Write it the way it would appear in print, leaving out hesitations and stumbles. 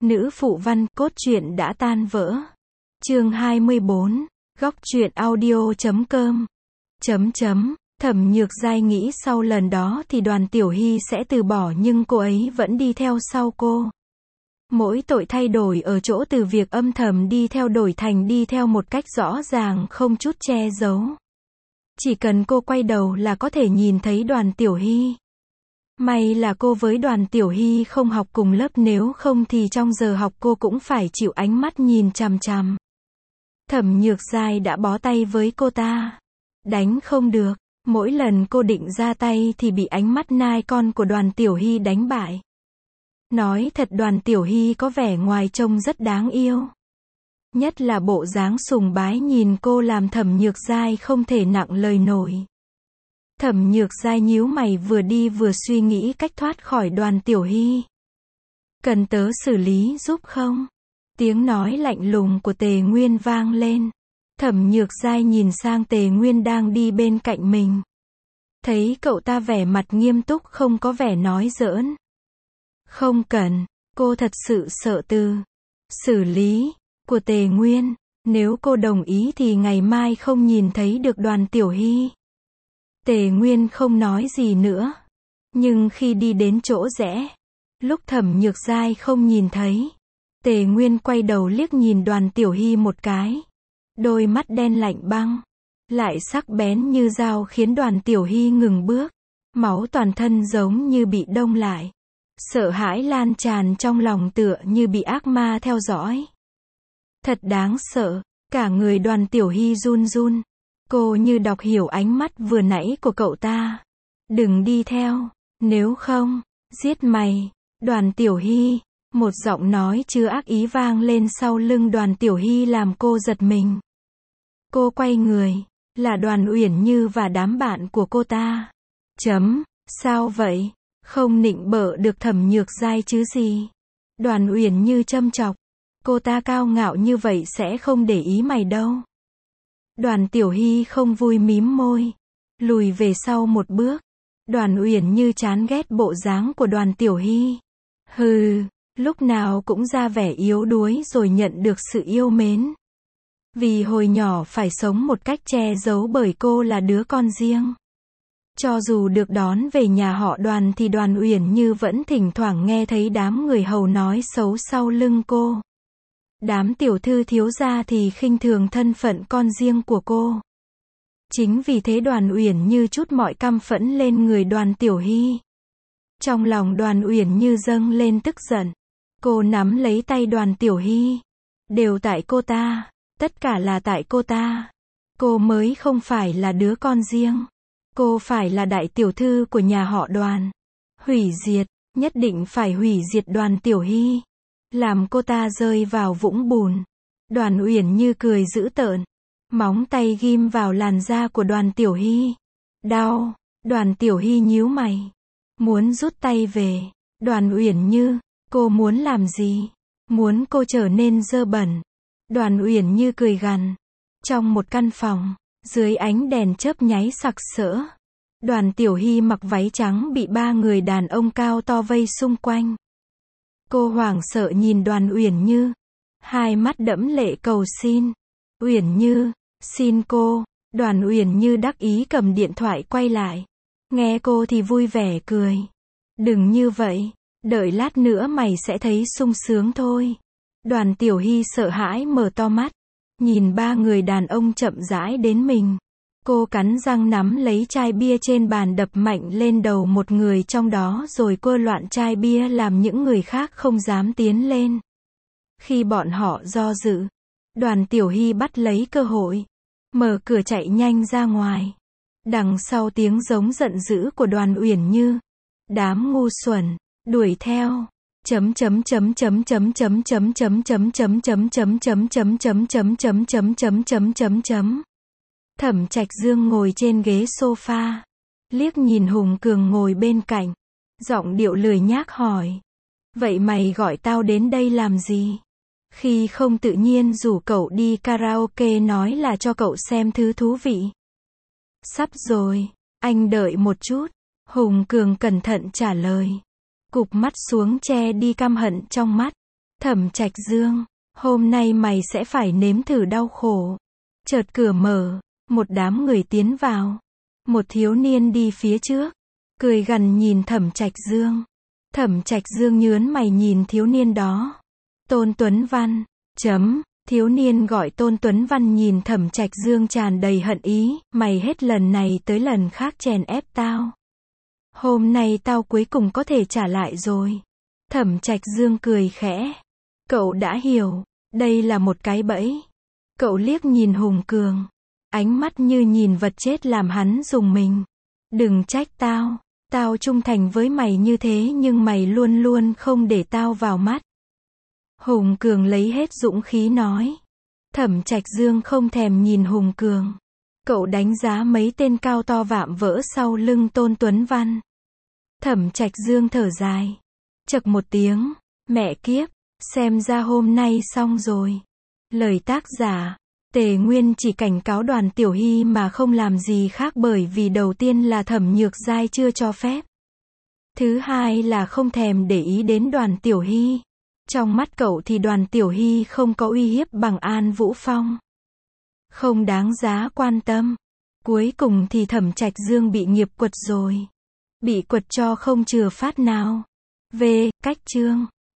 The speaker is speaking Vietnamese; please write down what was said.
Nữ phụ văn, cốt truyện đã tan vỡ. Chương 24. Góc truyện audio.com. Thẩm Nhược Giai nghĩ sau lần đó thì Đoàn Tiểu Hy sẽ từ bỏ, nhưng cô ấy vẫn đi theo sau cô. Mỗi tội thay đổi ở chỗ từ việc âm thầm đi theo đổi thành đi theo một cách rõ ràng, không chút che giấu. Chỉ cần cô quay đầu là có thể nhìn thấy Đoàn Tiểu Hy. May là cô với Đoàn Tiểu Hy không học cùng lớp, nếu không thì trong giờ học cô cũng phải chịu ánh mắt nhìn chằm chằm. Thẩm Nhược Giai đã bó tay với cô ta. Đánh không được. Mỗi lần cô định ra tay thì bị ánh mắt nai con của Đoàn Tiểu Hy đánh bại. Nói thật, Đoàn Tiểu Hy có vẻ ngoài trông rất đáng yêu. Nhất là bộ dáng sùng bái nhìn cô làm Thẩm Nhược Giai không thể nặng lời nổi. Thẩm Nhược Giai nhíu mày, vừa đi vừa suy nghĩ cách thoát khỏi Đoàn Tiểu Hy. Cần tớ xử lý giúp không? Tiếng nói lạnh lùng của Tề Nguyên vang lên. Thẩm Nhược Giai nhìn sang Tề Nguyên đang đi bên cạnh mình. Thấy cậu ta vẻ mặt nghiêm túc, không có vẻ nói giỡn. Không cần, cô thật sự sợ từ xử lý của Tề Nguyên. Nếu cô đồng ý thì ngày mai không nhìn thấy được Đoàn Tiểu Hy. Tề Nguyên không nói gì nữa. Nhưng khi đi đến chỗ rẽ, lúc Thẩm Nhược Giai không nhìn thấy, Tề Nguyên quay đầu liếc nhìn Đoàn Tiểu Hy một cái. Đôi mắt đen lạnh băng, lại sắc bén như dao, khiến Đoàn Tiểu Hy ngừng bước. Máu toàn thân giống như bị đông lại. Sợ hãi lan tràn trong lòng, tựa như bị ác ma theo dõi. Thật đáng sợ. Cả người Đoàn Tiểu Hy run run. Cô như đọc hiểu ánh mắt vừa nãy của cậu ta. Đừng đi theo, nếu không, giết mày. Đoàn Tiểu Hy. Một giọng nói chứa ác ý vang lên sau lưng Đoàn Tiểu Hy làm cô giật mình. Cô quay người, là Đoàn Uyển Như và đám bạn của cô ta. Sao vậy? Không nịnh bợ được Thẩm Nhược Giai chứ gì? Đoàn Uyển Như châm chọc. Cô ta cao ngạo như vậy sẽ không để ý mày đâu. Đoàn Tiểu Hy không vui mím môi, lùi về sau một bước. Đoàn Uyển Như chán ghét bộ dáng của Đoàn Tiểu Hy. Hừ, lúc nào cũng ra vẻ yếu đuối rồi nhận được sự yêu mến. Vì hồi nhỏ phải sống một cách che giấu bởi cô là đứa con riêng. Cho dù được đón về nhà họ Đoàn thì Đoàn Uyển Như vẫn thỉnh thoảng nghe thấy đám người hầu nói xấu sau lưng cô. Đám tiểu thư thiếu gia thì khinh thường thân phận con riêng của cô. Chính vì thế Đoàn Uyển Như trút mọi căm phẫn lên người Đoàn Tiểu Hy. Trong lòng Đoàn Uyển Như dâng lên tức giận. Cô nắm lấy tay Đoàn Tiểu Hy. Đều tại cô ta. Tất cả là tại cô ta. Cô mới không phải là đứa con riêng. Cô phải là đại tiểu thư của nhà họ Đoàn. Hủy diệt, nhất định phải hủy diệt Đoàn Tiểu Hy. Làm cô ta rơi vào vũng bùn. Đoàn Uyển Như cười dữ tợn. Móng tay ghim vào làn da của Đoàn Tiểu Hy. Đau. Đoàn Tiểu Hy nhíu mày. Muốn rút tay về. Đoàn Uyển Như, cô muốn làm gì? Muốn cô trở nên dơ bẩn. Đoàn Uyển Như cười gằn. Trong một căn phòng, dưới ánh đèn chớp nháy sặc sỡ, Đoàn Tiểu Hy mặc váy trắng bị ba người đàn ông cao to vây xung quanh. Cô hoảng sợ nhìn Đoàn Uyển Như, hai mắt đẫm lệ cầu xin. Uyển Như, xin cô. Đoàn Uyển Như đắc ý cầm điện thoại quay lại. Nghe cô thì vui vẻ cười. Đừng như vậy, đợi lát nữa mày sẽ thấy sung sướng thôi. Đoàn Tiểu Hy sợ hãi mở to mắt, nhìn ba người đàn ông chậm rãi đến mình. Cô cắn răng nắm lấy chai bia trên bàn đập mạnh lên đầu một người trong đó rồi quơ loạn chai bia làm những người khác không dám tiến lên. Khi bọn họ do dự, Đoàn Tiểu Hy bắt lấy cơ hội, mở cửa chạy nhanh ra ngoài. Đằng sau tiếng giống giận dữ của Đoàn Uyển Như. Đám ngu xuẩn, đuổi theo. Thẩm Trạch Dương ngồi trên ghế sofa, liếc nhìn Hùng Cường ngồi bên cạnh, giọng điệu lười nhác hỏi. Vậy mày gọi tao đến đây làm gì? Khi không tự nhiên rủ cậu đi karaoke nói là cho cậu xem thứ thú vị. Sắp rồi, anh đợi một chút. Hùng Cường cẩn thận trả lời. Cụp mắt xuống che đi căm hận trong mắt. Thẩm Trạch Dương, hôm nay mày sẽ phải nếm thử đau khổ. Chợt cửa mở, một đám người tiến vào. Một thiếu niên đi phía trước, cười gằn nhìn Thẩm Trạch Dương. Thẩm Trạch Dương nhướng mày nhìn thiếu niên đó. Tôn Tuấn Văn, thiếu niên gọi Tôn Tuấn Văn nhìn Thẩm Trạch Dương tràn đầy hận ý, mày hết lần này tới lần khác chèn ép tao. Hôm nay tao cuối cùng có thể trả lại rồi. Thẩm Trạch Dương cười khẽ. Cậu đã hiểu, đây là một cái bẫy. Cậu liếc nhìn Hùng Cường, ánh mắt như nhìn vật chết làm hắn rùng mình. Đừng trách tao, tao trung thành với mày như thế nhưng mày luôn luôn không để tao vào mắt. Hùng Cường lấy hết dũng khí nói. Thẩm Trạch Dương không thèm nhìn Hùng Cường. Cậu đánh giá mấy tên cao to vạm vỡ sau lưng Tôn Tuấn Văn. Thẩm Trạch Dương thở dài. Chậc một tiếng, mẹ kiếp, xem ra hôm nay xong rồi. Lời tác giả, Tề Nguyên chỉ cảnh cáo Đoàn Tiểu Hy mà không làm gì khác bởi vì đầu tiên là Thẩm Nhược Giai chưa cho phép. Thứ hai là không thèm để ý đến Đoàn Tiểu Hy. Trong mắt cậu thì Đoàn Tiểu Hy không có uy hiếp bằng An Vũ Phong. Không đáng giá quan tâm. Cuối cùng thì Thẩm Trạch Dương bị nghiệp quật rồi. Bị quật cho không chừa phát nào. Về, cách chương.